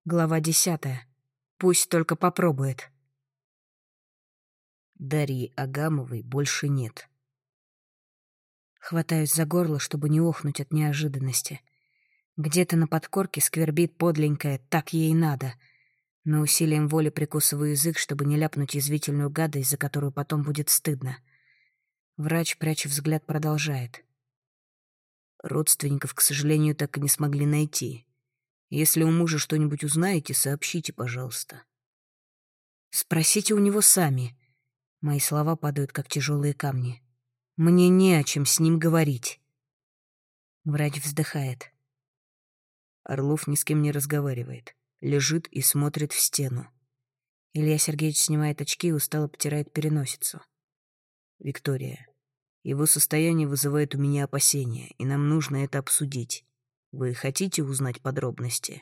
Глава 10. Пусть только попробует. Дарьи Агамовой больше нет. Хватаюсь за горло, чтобы не охнуть от неожиданности. Где-то на подкорке сквербит подленькая «так ей надо», но усилием воли прикусываю язык, чтобы не ляпнуть язвительную гадость, за которую потом будет стыдно. Врач, пряча взгляд, продолжает. Родственников, к сожалению, так и не смогли найти. Если у мужа что-нибудь узнаете, сообщите, пожалуйста. Спросите у него сами. Мои слова падают, как тяжелые камни. Мне не о чем с ним говорить. Врач вздыхает. Орлов ни с кем не разговаривает. Лежит и смотрит в стену. Илья Сергеевич снимает очки и устало потирает переносицу. Виктория, его состояние вызывает у меня опасения, и нам нужно это обсудить. Вы хотите узнать подробности?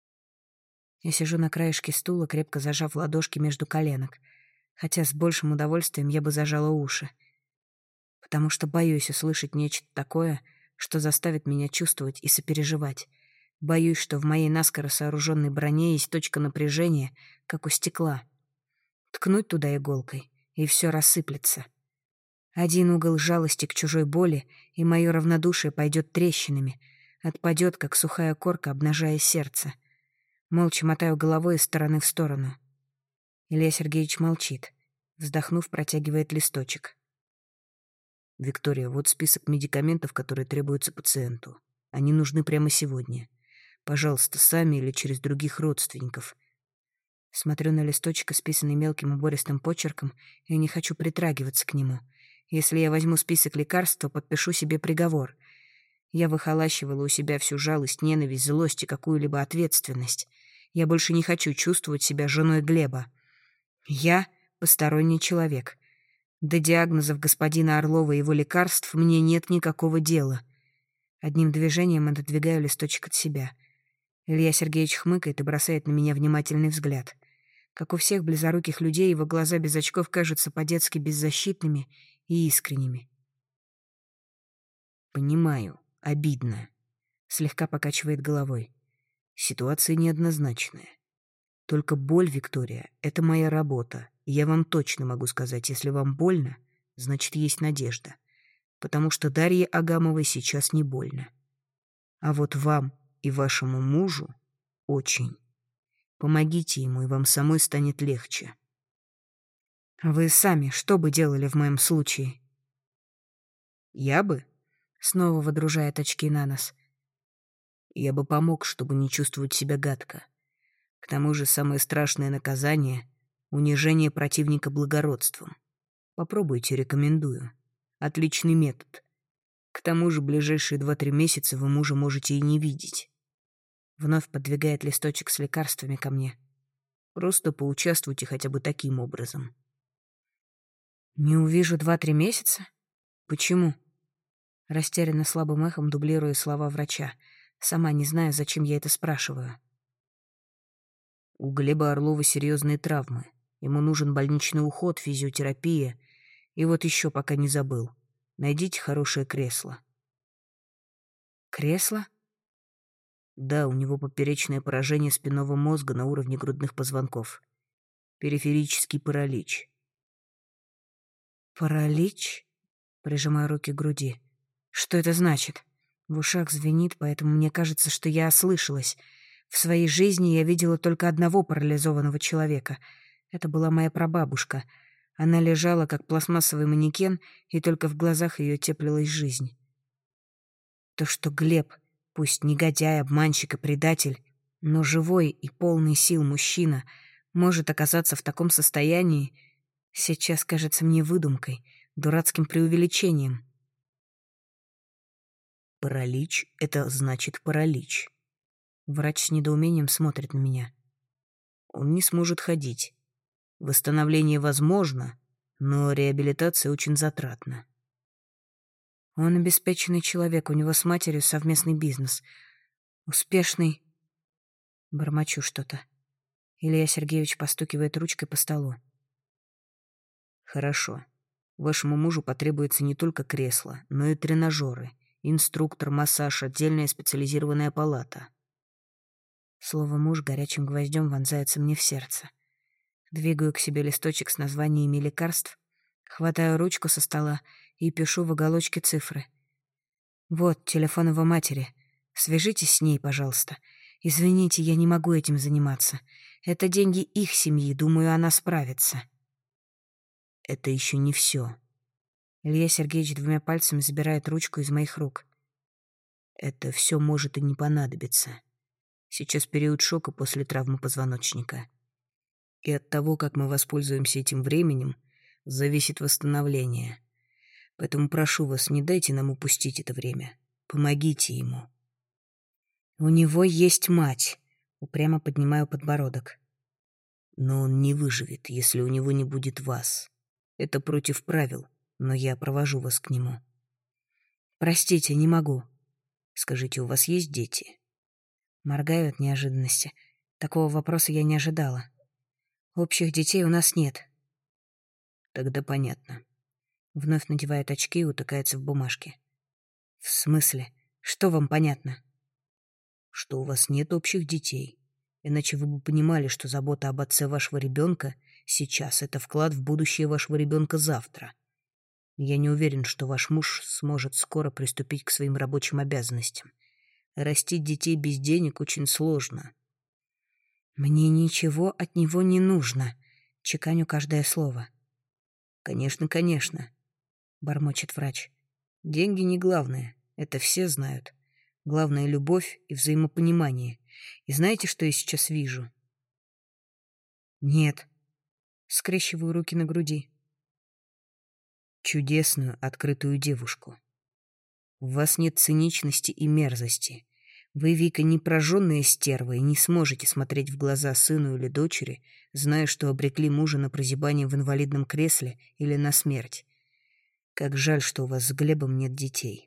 Я сижу на краешке стула, крепко зажав ладошки между коленок, хотя с большим удовольствием я бы зажала уши, потому что боюсь услышать нечто такое, что заставит меня чувствовать и сопереживать. Боюсь, что в моей наскоро сооруженной броне есть точка напряжения, как у стекла. Ткнуть туда иголкой, и все рассыплется. Один угол жалости к чужой боли, и мое равнодушие пойдет трещинами, отпадет, как сухая корка, обнажая сердце. Молча мотаю головой из стороны в сторону. Илья Сергеевич молчит. Вздохнув, протягивает листочек. Виктория, вот список медикаментов, которые требуются пациенту. Они нужны прямо сегодня. Пожалуйста, сами или через других родственников. Смотрю на листочек, исписанный мелким убористым почерком, и не хочу притрагиваться к нему. Если я возьму список лекарств, то подпишу себе приговор. Я выхолащивала у себя всю жалость, ненависть, злость и какую-либо ответственность. Я больше не хочу чувствовать себя женой Глеба. Я — посторонний человек. До диагнозов господина Орлова и его лекарств мне нет никакого дела. Одним движением отодвигаю листочек от себя. Илья Сергеевич хмыкает и бросает на меня внимательный взгляд. Как у всех близоруких людей, его глаза без очков кажутся по-детски беззащитными и искренними. Понимаю, обидно. Слегка покачивает головой. Ситуация неоднозначная. Только боль, Виктория, это моя работа. И я вам точно могу сказать, если вам больно, значит, есть надежда. Потому что Дарье Агамовой сейчас не больно. А вот вам и вашему мужу очень. Помогите ему, и вам самой станет легче. Вы сами что бы делали в моем случае? Я бы? Снова водружает очки на нос. Я бы помог, чтобы не чувствовать себя гадко. К тому же самое страшное наказание — унижение противника благородством. Попробуйте, рекомендую. Отличный метод. К тому же ближайшие 2-3 месяца вы мужа можете и не видеть. Вновь подвигает листочек с лекарствами ко мне. Просто поучаствуйте хотя бы таким образом. Не увижу 2-3 месяца? Почему? Растерянно слабым эхом дублирую слова врача. Сама не знаю, зачем я это спрашиваю. У Глеба Орлова серьезные травмы. Ему нужен больничный уход, физиотерапия. И вот еще пока не забыл. Найдите хорошее кресло. Кресло? Да, у него поперечное поражение спинного мозга на уровне грудных позвонков. Периферический паралич. Паралич? Прижимаю руки к груди. Что это значит? В ушах звенит, поэтому мне кажется, что я ослышалась. В своей жизни я видела только одного парализованного человека. Это была моя прабабушка. Она лежала, как пластмассовый манекен, и только в глазах ее теплилась жизнь. То, что Глеб, пусть негодяй, обманщик и предатель, но живой и полный сил мужчина, может оказаться в таком состоянии, сейчас кажется мне выдумкой, дурацким преувеличением. Паралич — это значит паралич. Врач с недоумением смотрит на меня. Он не сможет ходить. Восстановление возможно, но реабилитация очень затратна. Он обеспеченный человек, у него с матерью совместный бизнес. Успешный... Бормочу что-то. Илья Сергеевич постукивает ручкой по столу. Хорошо. Вашему мужу потребуется не только кресло, но и тренажеры, инструктор, массаж, отдельная специализированная палата. Слово «муж» горячим гвоздем вонзается мне в сердце. Двигаю к себе листочек с названиями лекарств, хватаю ручку со стола и пишу в уголочке цифры. «Вот телефон его матери. Свяжитесь с ней, пожалуйста. Извините, я не могу этим заниматься. Это деньги их семьи, думаю, она справится». Это еще не все. Илья Сергеевич 2 пальцами забирает ручку из моих рук. Это все может и не понадобиться. Сейчас период шока после травмы позвоночника. И от того, как мы воспользуемся этим временем, зависит восстановление. Поэтому прошу вас, не дайте нам упустить это время. Помогите ему. «У него есть мать», — упрямо поднимаю подбородок. Но он не выживет, если у него не будет вас. Это против правил, но я провожу вас к нему. «Простите, не могу». Скажите, у вас есть дети?» Моргаю от неожиданности. Такого вопроса я не ожидала. «Общих детей у нас нет». «Тогда понятно». Вновь надевает очки и утыкается в бумажке. «В смысле? Что вам понятно?» «Что у вас нет общих детей. Иначе вы бы понимали, что забота об отце вашего ребенка сейчас — это вклад в будущее вашего ребенка завтра. Я не уверен, что ваш муж сможет скоро приступить к своим рабочим обязанностям. Растить детей без денег очень сложно». «Мне ничего от него не нужно», — чеканю каждое слово. «Конечно, конечно», — бормочет врач. «Деньги не главное, это все знают. Главное — любовь и взаимопонимание. И знаете, что я сейчас вижу?» «Нет». Скрещиваю руки на груди. Чудесную, открытую девушку. У вас нет циничности и мерзости. Вы, Вика, не прожженная стерва и не сможете смотреть в глаза сыну или дочери, зная, что обрекли мужа на прозябание в инвалидном кресле или на смерть. Как жаль, что у вас с Глебом нет детей.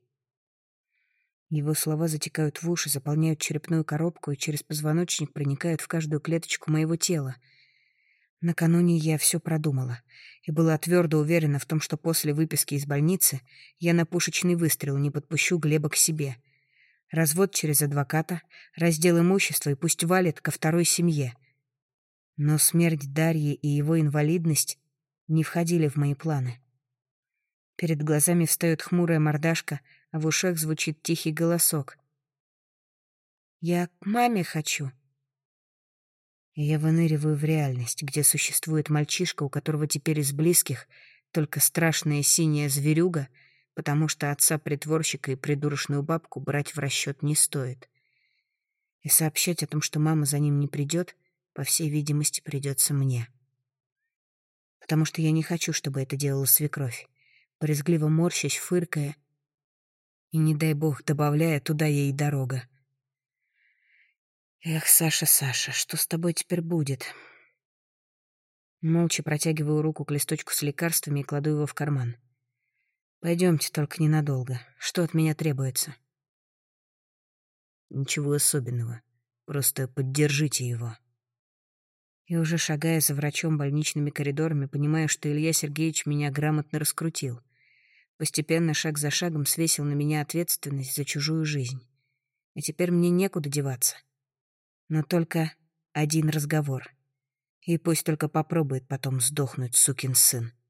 Его слова затекают в уши, заполняют черепную коробку и через позвоночник проникают в каждую клеточку моего тела. Накануне я все продумала и была твердо уверена в том, что после выписки из больницы я на пушечный выстрел не подпущу Глеба к себе. Развод через адвоката, раздел имущества и пусть валит ко второй семье. Но смерть Дарьи и его инвалидность не входили в мои планы. Перед глазами встает хмурая мордашка, а в ушах звучит тихий голосок. «Я к маме хочу». И я выныриваю в реальность, где существует мальчишка, у которого теперь из близких только страшная синяя зверюга, потому что отца-притворщика и придурочную бабку брать в расчет не стоит. И сообщать о том, что мама за ним не придет, по всей видимости, придется мне. Потому что я не хочу, чтобы это делала свекровь, брезгливо морщась, фыркая, и, не дай бог, добавляя, туда ей дорога. Эх, Саша, Саша, что с тобой теперь будет? Молча протягиваю руку к листочку с лекарствами и кладу его в карман. Пойдемте, только ненадолго. Что от меня требуется? Ничего особенного. Просто поддержите его. И уже шагая за врачом больничными коридорами, понимаю, что Илья Сергеевич меня грамотно раскрутил. Постепенно, шаг за шагом, свесил на меня ответственность за чужую жизнь. И теперь мне некуда деваться. Но только один разговор. И пусть только попробует потом сдохнуть, сукин сын.